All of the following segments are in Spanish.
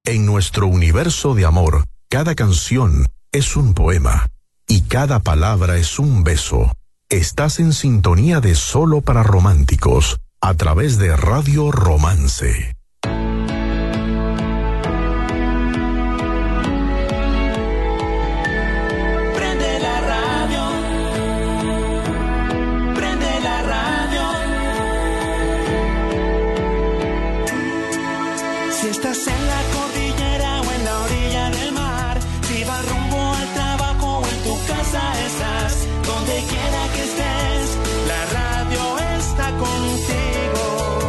En nuestro universo de amor, cada canción es un poema y cada palabra es un beso. Estás en sintonía de Solo para Románticos, a través de Radio Romance. Si estás en la cordillera o en la orilla del mar, si vas rumbo al trabajo o en tu casa estás, donde quiera que estés, la radio está contigo.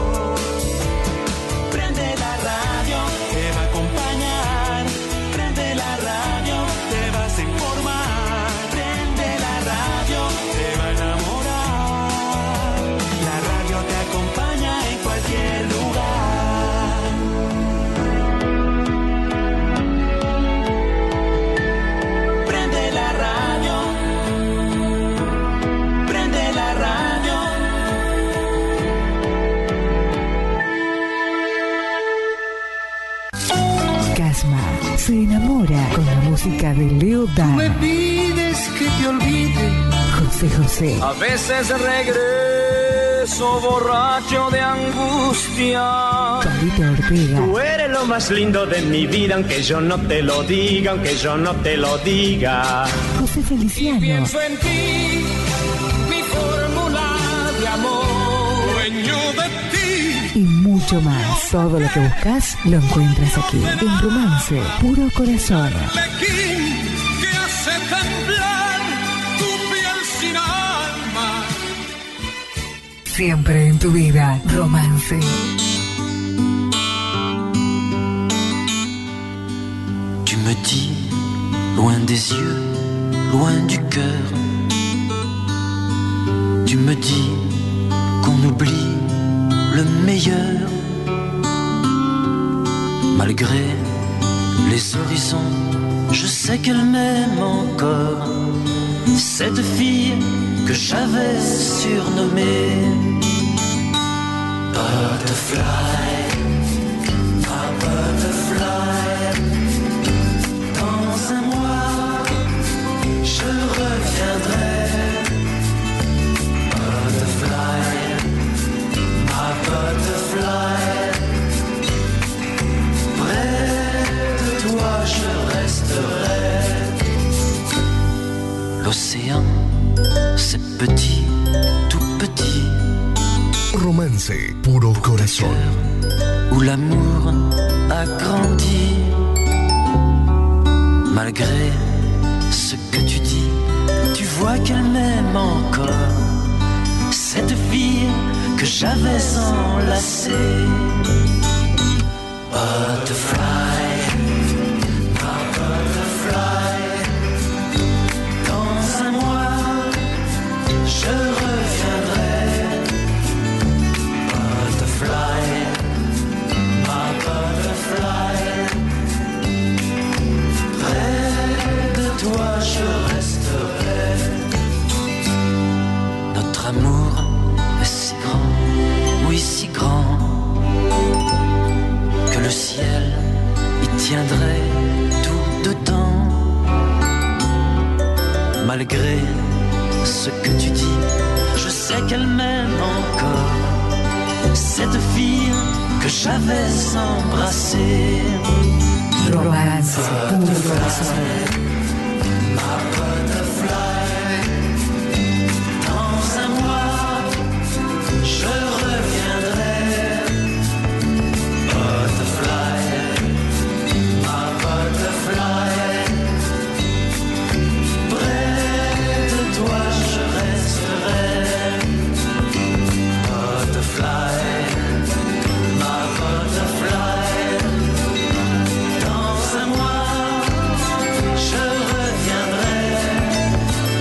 Prende la radio, te va a acompañar. Prende la radio, te vas a informar. Prende la radio, te va a enamorar. La radio te acompaña en cualquier lugar. Se enamora con la música de Leo Dan. Me pides que te olvide. José José. A veces regreso borracho de angustia. Palito Ortega. Tú eres lo más lindo de mi vida, aunque yo no te lo diga, aunque yo no te lo diga. José Feliciano. Y pienso en ti, mi fórmula de amor, dueño de ti. Y mucho más. Todo lo que buscas lo encuentras aquí. En Romance, Puro Corazón. Que hace temblar tu piel sin alma. Siempre en tu vida, Romance. Tu me dis, loin des yeux, loin du cœur. Tu me dis qu'on oublie le meilleur. Malgré les horizons, je sais qu'elle m'aime encore. Cette fille que j'avais surnommée Butterfly, ma butterfly. Dans un mois, je reviendrai. Butterfly, ma butterfly. Je resterai. L'océan, c'est petit, tout petit. Romance, Puro Corazón. Où l'amour a grandi. Malgré ce que tu dis, tu vois qu'elle m'aime encore. Cette fille que j'avais enlacée. Butterfly. Je reviendrai. Butterfly, ma butterfly. Près de toi je resterai. Notre amour est si grand, oui si grand, que le ciel y tiendrait tout dedans. Malgré ce que tu dis, je sais qu'elle m'aime encore. Cette fille que j'avais embrassée. Romance, Puro Corazón. Ma butterfly. Dans un mois, je reviendrai. Butterfly, ma butterfly. Près de toi je resterai. Butterfly, ma butterfly. Dans un mois, je reviendrai.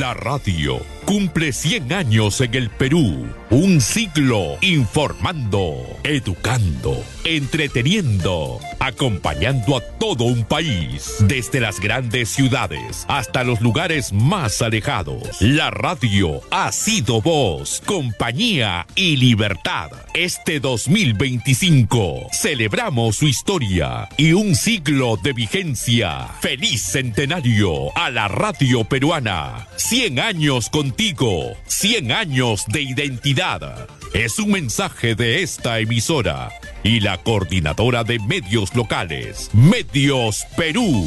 La radio cumple 100 años en el Perú. Un siglo informando, educando, entreteniendo, acompañando a todo un país, desde las grandes ciudades hasta los lugares más alejados. La radio ha sido voz, compañía y libertad. Este 2025 celebramos su historia y un siglo de vigencia. ¡Feliz centenario a la radio peruana! 100 años contigo, 100 años de identidad. Es un mensaje de esta emisora y la coordinadora de medios locales, Medios Perú.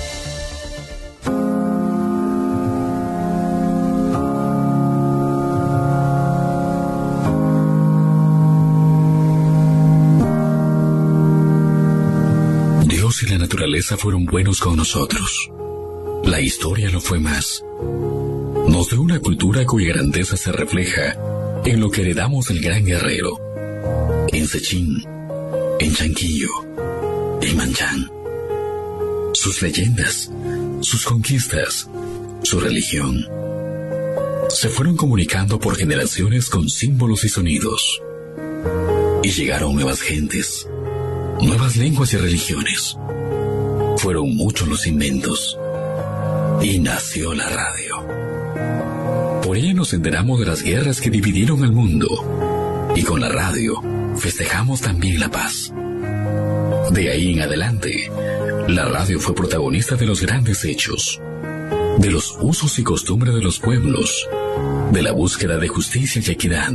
Dios y la naturaleza fueron buenos con nosotros. La historia lo fue más. Nos dio una cultura cuya grandeza se refleja en lo que heredamos del gran guerrero, en Sechín, en Chanquillo, en Manchán. Sus leyendas, sus conquistas, su religión, se fueron comunicando por generaciones con símbolos y sonidos. Y llegaron nuevas gentes, nuevas lenguas y religiones. Fueron muchos los inventos. Y nació la radio. Por ella nos enteramos de las guerras que dividieron al mundo. Y con la radio festejamos también la paz. De ahí en adelante, la radio fue protagonista de los grandes hechos, de los usos y costumbres de los pueblos, de la búsqueda de justicia y equidad.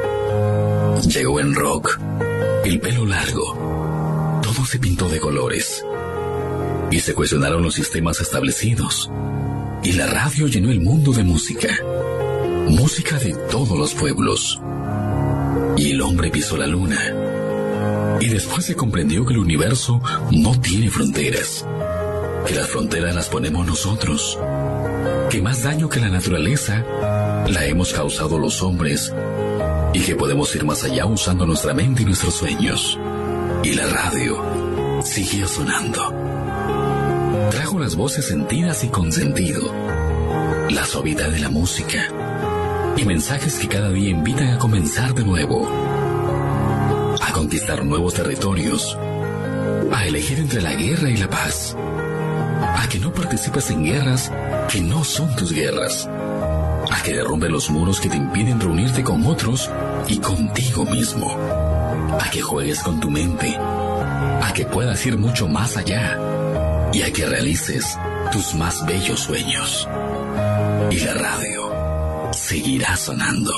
Llegó el rock, el pelo largo, todo se pintó de colores. Y se cuestionaron los sistemas establecidos. Y la radio llenó el mundo de música. Música de todos los pueblos. Y el hombre pisó la luna. Y después se comprendió que el universo no tiene fronteras. Que las fronteras las ponemos nosotros. Que más daño que la naturaleza la hemos causado los hombres. Y que podemos ir más allá usando nuestra mente y nuestros sueños. Y la radio siguió sonando. Trajo las voces sentidas y con sentido, la suavidad de la música y mensajes que cada día invitan a comenzar de nuevo, a conquistar nuevos territorios, a elegir entre la guerra y la paz, a que no participes en guerras que no son tus guerras, a que derrumbe los muros que te impiden reunirte con otros y contigo mismo, a que juegues con tu mente, a que puedas ir mucho más allá y a que realices tus más bellos sueños. Y la radio seguirá sonando.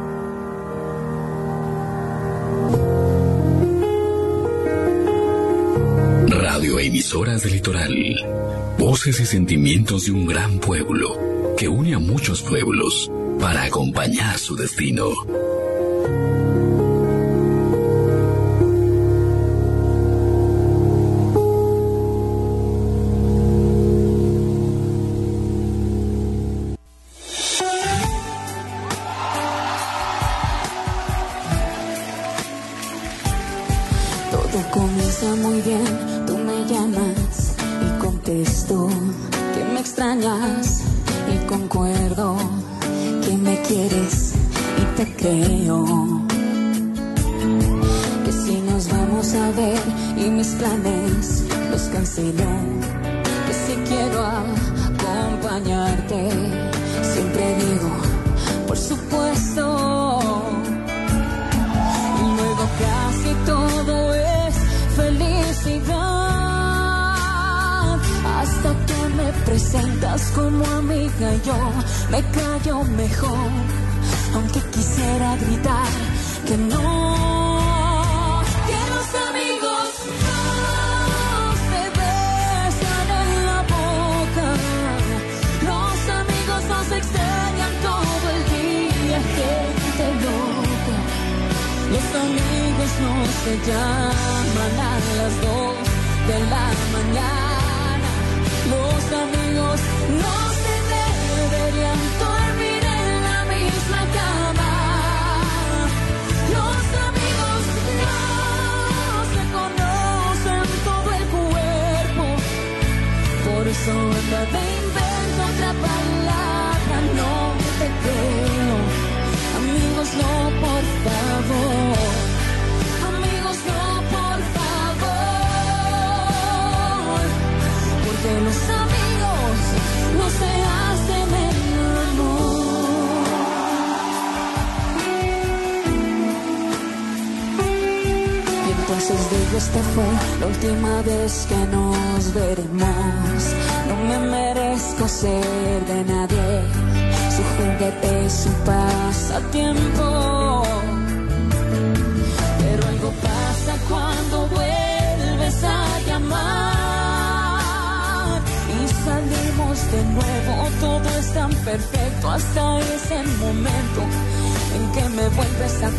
Radioemisoras del Litoral. Voces y sentimientos de un gran pueblo que une a muchos pueblos para acompañar su destino. Todo comienza muy bien, tú me llamas y contesto que me extrañas y concuerdo que me quieres y te creo. Que si nos vamos a ver y mis planes los cancelé, que si quiero acompañarte, siempre digo, por supuesto. Y luego casi todo es felicidad, hasta que me presentas como amiga y yo me callo mejor, aunque quisiera gritar que no, que los amigos no se besan en la boca, los amigos no se extrañan todo el día, gente loca, los amigos no se llaman a las 2 de la mañana, los amigos no se deberían dormir en la misma cama, los amigos no se conocen todo el cuerpo, por eso anda de invento otra palabra, no. te creo. Amigos, no, por favor. Amigos, no, por favor. Porque los amigos no se hacen el amor. Y entonces digo, esta fue la última vez que nos veremos. No me merezco ser de nadie. Su juguete es su pasatiempo. Pero algo pasa cuando vuelves a llamar y salimos de nuevo. Todo es tan perfecto hasta ese momento en que me vuelves a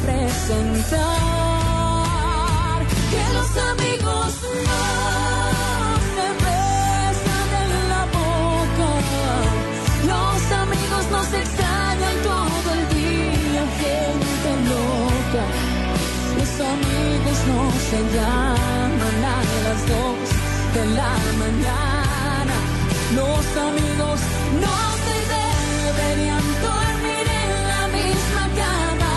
presentar. Que los amigos no se besan en la boca. Los amigos nos extrañan todo el día, gente loca. Los amigos no se llaman a las 2 de la mañana. Los amigos no se deberían dormir en la misma cama.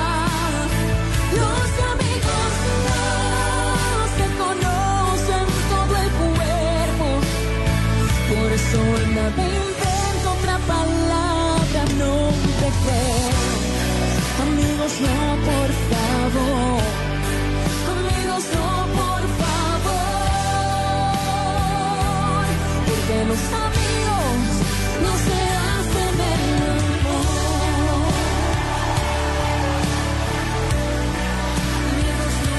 Los amigos no se conocen todo el cuerpo. Por eso me invento otra palabra, no te creo. Amigos, no, por favor. Amigos, no, por favor. Porque los amigos no se hacen el amor. Amigos, no,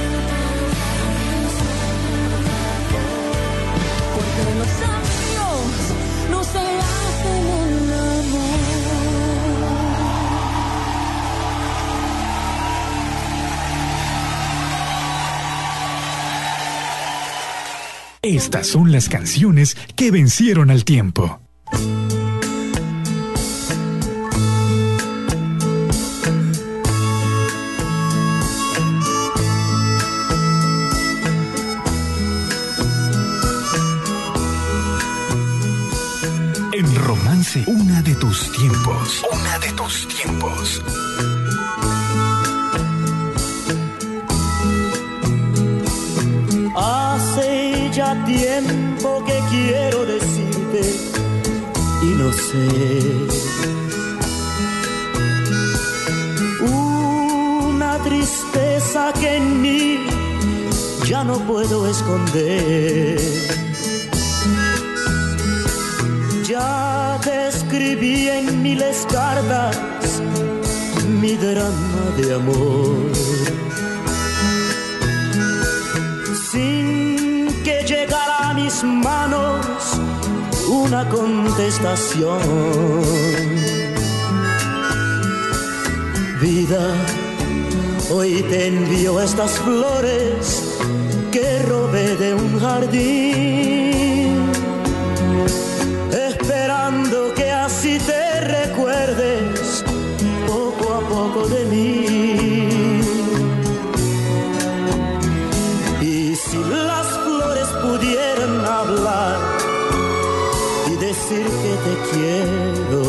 porque los amigos no se hacen el amor. Estas son las canciones que vencieron al tiempo. En Romance, una de tus tiempos. Una de tus tiempos. Hace ya tiempo que quiero decirte y no sé. Una tristeza que en mí ya no puedo esconder. Ya te escribí en miles cartas mi drama de amor. Sin que llegara a mis manos una contestación. Vida, hoy te envío estas flores que robé de un jardín, esperando que así te recuerdes poco a poco de mí. Y si las flores pudieran hablar y decir que te quiero,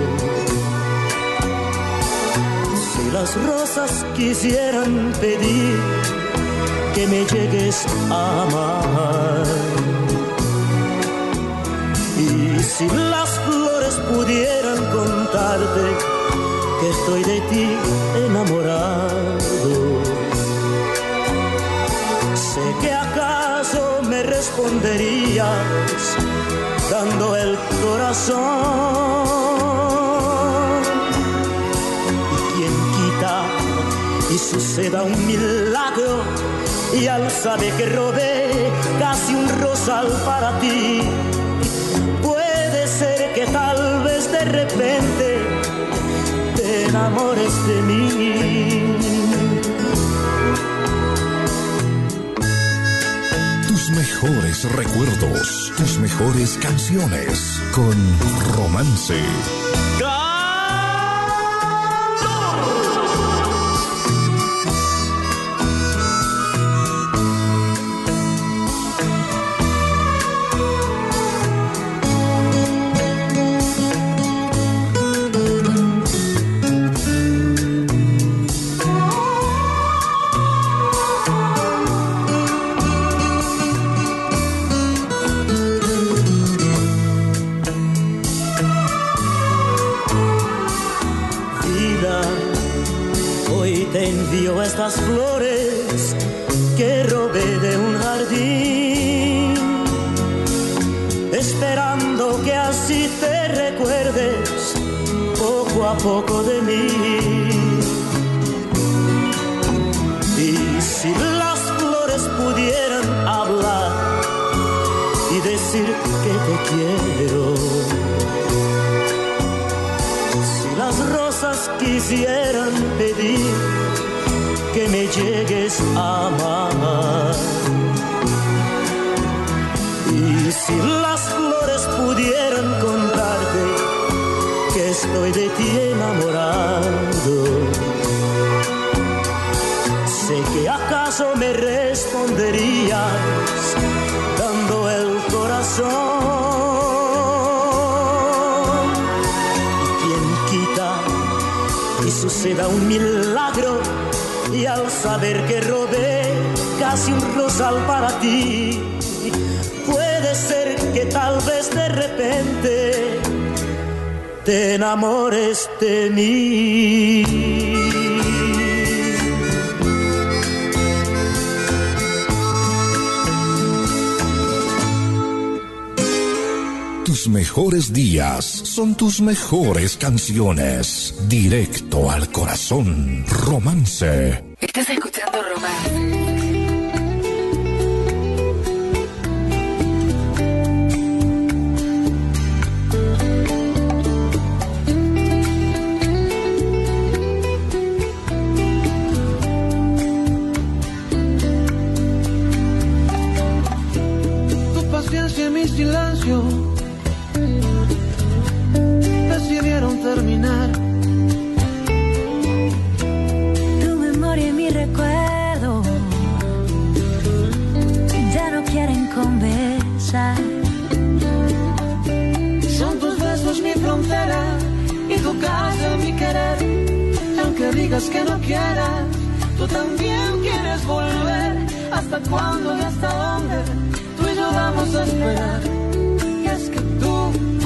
si las rosas quisieran pedir que me llegues a amar, y si las flores pudieran contarte que estoy de ti enamorado, sé que acaso me responderías dando el corazón. Y quien quita y suceda un milagro, y al saber que robé casi un rosal para ti, puede ser que tal vez de repente te enamores de mí. Tus mejores recuerdos, tus mejores canciones con Romance. vio estas flores que robé de un jardín, esperando que así te recuerdes poco a poco de mí. Y si las flores pudieran hablar y decir que te quiero, si las rosas quisieran pedir que me llegues a amar, y si las flores pudieran contarte que estoy de ti enamorado, sé que acaso me responderías dando el corazón. Y quien quita y suceda un milagro, y al saber que robé casi un rosal para ti, puede ser que tal vez de repente te enamores de mí. Tus mejores días son tus mejores canciones. Directo al corazón. Romance. Estás escuchando Romance. Tu paciencia y mi silencio decidieron terminar. Tu memoria y mi recuerdo ya no quieren conversar. Son tus besos mi frontera y tu casa mi querer. Y aunque digas que no quieras, tú también quieres volver. ¿Hasta cuándo y hasta dónde tú y yo vamos a esperar? Y es que tú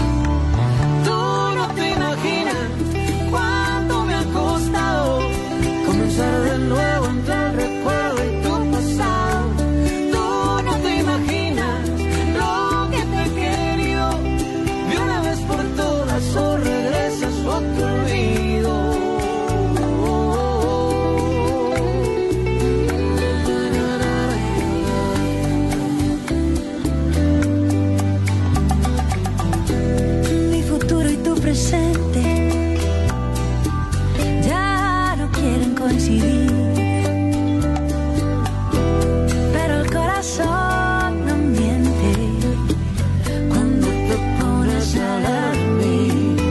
no te imaginas cuánto me ha costado comenzar de nuevo entre el recuerdo y tu pasado. Tú no te imaginas lo que te he querido. De una vez por todas o regresas o te olvido. Presente ya no quieren coincidir, pero el corazón no miente cuando te pones a hablar de mí.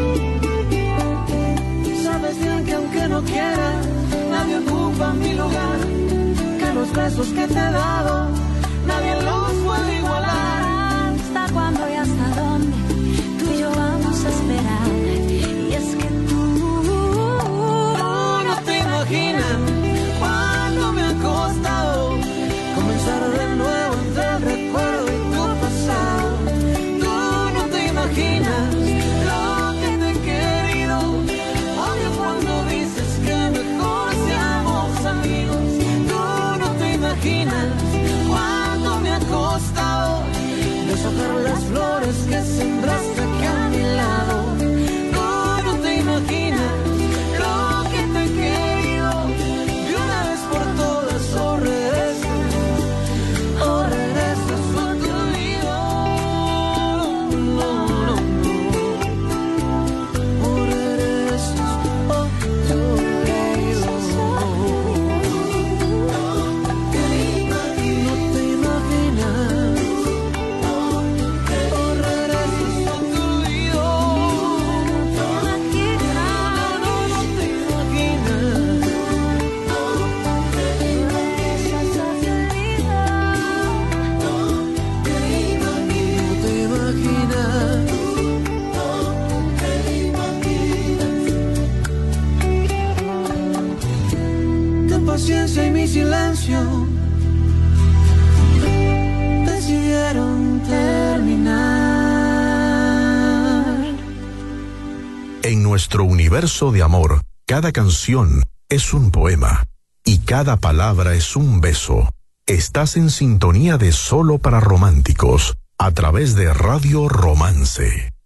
Sabes bien que aunque no quieras, nadie ocupa mi lugar, que los besos que te he dado nadie los puede igualar. ¿Hasta cuándo y hasta dónde tú y yo vamos a esperar? Y es que tú no te imaginas cuánto me ha costado comenzar de nuevo entre el recuerdo y tu pasado. Tú no te imaginas lo que te he querido. Odio cuando dices que mejor seamos amigos. Tú no te imaginas cuánto me ha costado deshojar las flores que sembraste aquí a mi lado. Tú no te imaginas lo que te he querido. De una vez por todas o regresas o te olvido. No, no, no. O regresas o te olvido. No te imaginas. Paciencia y mi silencio decidieron terminar. En nuestro universo de amor, cada canción es un poema y cada palabra es un beso. Estás en sintonía de Solo para Románticos, a través de Radio Romance.